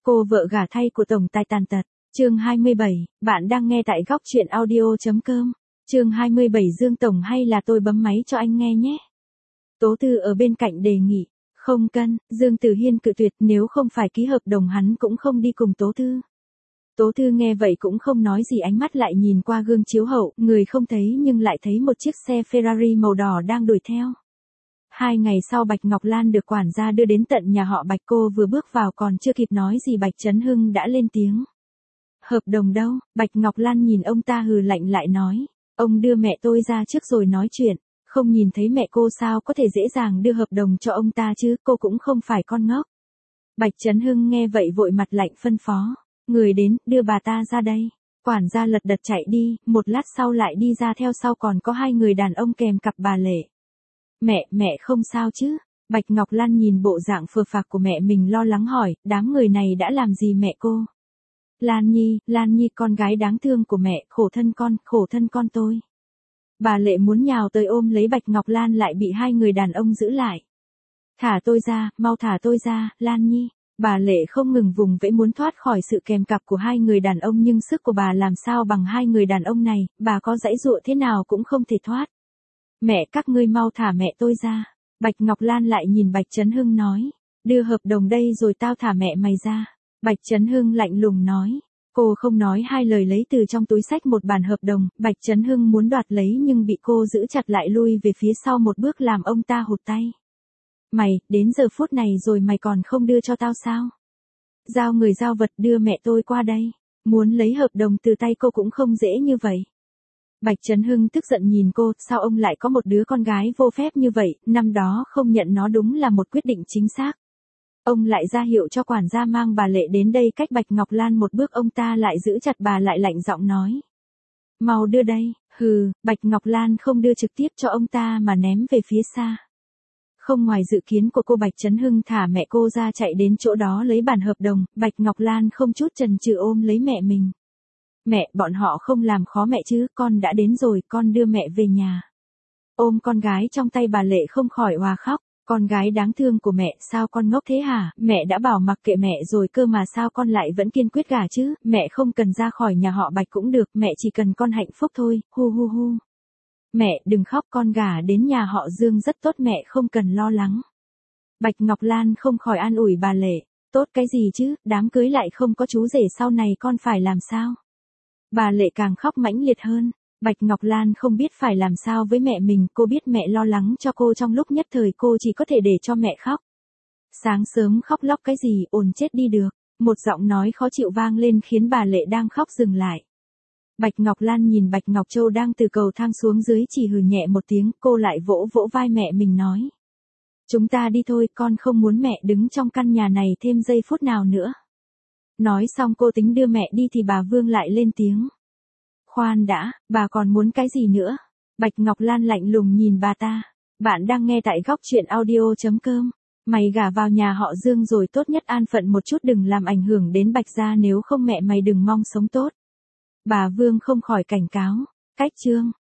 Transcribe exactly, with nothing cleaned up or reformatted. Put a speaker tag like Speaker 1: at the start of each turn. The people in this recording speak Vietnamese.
Speaker 1: Cô vợ gả thay của tổng tài tàn tật. Chương hai mươi bảy, bạn đang nghe tại góc truyện audio.com. Chương hai mươi bảy Dương Tổng hay là tôi bấm máy cho anh nghe nhé. Tố Tư ở bên cạnh đề nghị. Không cần, Dương Tử Hiên cự tuyệt, nếu không phải ký hợp đồng hắn cũng không đi cùng Tố Tư. Tố Tư nghe vậy cũng không nói gì, ánh mắt lại nhìn qua gương chiếu hậu, người không thấy nhưng lại thấy một chiếc xe Ferrari màu đỏ đang đuổi theo. Hai ngày sau Bạch Ngọc Lan được quản gia đưa đến tận nhà họ Bạch, cô vừa bước vào còn chưa kịp nói gì Bạch Chấn Hưng đã lên tiếng. Hợp đồng đâu? Bạch Ngọc Lan nhìn ông ta hừ lạnh lại nói. Ông đưa mẹ tôi ra trước rồi nói chuyện, không nhìn thấy mẹ cô sao có thể dễ dàng đưa hợp đồng cho ông ta chứ, cô cũng không phải con ngốc. Bạch Chấn Hưng nghe vậy vội mặt lạnh phân phó. Người đến, đưa bà ta ra đây. Quản gia lật đật chạy đi, một lát sau lại đi ra, theo sau còn có hai người đàn ông kèm cặp bà Lệ. Mẹ, mẹ không sao chứ? Bạch Ngọc Lan nhìn bộ dạng phờ phạc của mẹ mình lo lắng hỏi, đám người này đã làm gì mẹ cô? Lan Nhi, Lan Nhi con gái đáng thương của mẹ, khổ thân con, khổ thân con tôi. Bà Lệ muốn nhào tới ôm lấy Bạch Ngọc Lan lại bị hai người đàn ông giữ lại. Thả tôi ra, mau thả tôi ra, Lan Nhi. Bà Lệ không ngừng vùng vẫy muốn thoát khỏi sự kèm cặp của hai người đàn ông, nhưng sức của bà làm sao bằng hai người đàn ông này, bà có giãy giụa thế nào cũng không thể thoát. Mẹ, các ngươi mau thả mẹ tôi ra. Bạch Ngọc Lan lại nhìn Bạch Chấn Hưng nói. Đưa hợp đồng đây rồi tao thả mẹ mày ra. Bạch Chấn Hưng lạnh lùng nói. Cô không nói hai lời lấy từ trong túi xách một bản hợp đồng. Bạch Chấn Hưng muốn đoạt lấy nhưng bị cô giữ chặt lại, lui về phía sau một bước làm ông ta hụt tay. Mày, đến giờ phút này rồi mày còn không đưa cho tao sao? Giao người giao vật, đưa mẹ tôi qua đây. Muốn lấy hợp đồng từ tay cô cũng không dễ như vậy. Bạch Chấn Hưng tức giận nhìn cô, sao ông lại có một đứa con gái vô phép như vậy, năm đó không nhận nó đúng là một quyết định chính xác. Ông lại ra hiệu cho quản gia mang bà Lệ đến đây, cách Bạch Ngọc Lan một bước ông ta lại giữ chặt bà lại, lạnh giọng nói. Mau đưa đây. Hừ, Bạch Ngọc Lan không đưa trực tiếp cho ông ta mà ném về phía xa. Không ngoài dự kiến của cô, Bạch Chấn Hưng thả mẹ cô ra chạy đến chỗ đó lấy bản hợp đồng, Bạch Ngọc Lan không chút chần chừ ôm lấy mẹ mình. Mẹ, bọn họ không làm khó mẹ chứ, con đã đến rồi, con đưa mẹ về nhà. Ôm con gái trong tay, bà Lệ không khỏi òa khóc. Con gái đáng thương của mẹ, sao con ngốc thế hả? Mẹ đã bảo mặc kệ mẹ rồi cơ mà, sao con lại vẫn kiên quyết gả chứ? Mẹ không cần ra khỏi nhà họ Bạch cũng được, mẹ chỉ cần con hạnh phúc thôi, hu hu hu. Mẹ, đừng khóc, con gả đến nhà họ Dương rất tốt, mẹ không cần lo lắng. Bạch Ngọc Lan không khỏi an ủi bà Lệ. Tốt cái gì chứ, đám cưới lại không có chú rể, sau này con phải làm sao? Bà Lệ càng khóc mãnh liệt hơn. Bạch Ngọc Lan không biết phải làm sao với mẹ mình, cô biết mẹ lo lắng cho cô, trong lúc nhất thời cô chỉ có thể để cho mẹ khóc. Sáng sớm khóc lóc cái gì, ồn chết đi được. Một giọng nói khó chịu vang lên khiến bà Lệ đang khóc dừng lại. Bạch Ngọc Lan nhìn Bạch Ngọc Châu đang từ cầu thang xuống dưới, chỉ hừ nhẹ một tiếng, cô lại vỗ vỗ vai mẹ mình nói. Chúng ta đi thôi, con không muốn mẹ đứng trong căn nhà này thêm giây phút nào nữa. Nói xong cô tính đưa mẹ đi thì bà Vương lại lên tiếng. Khoan đã, bà còn muốn cái gì nữa? Bạch Ngọc Lan lạnh lùng nhìn bà ta. Bạn đang nghe tại góc truyện audio.com. Mày gả vào nhà họ Dương rồi, tốt nhất an phận một chút, đừng làm ảnh hưởng đến Bạch gia, nếu không mẹ mày đừng mong sống tốt. Bà Vương không khỏi cảnh cáo. Cách chương.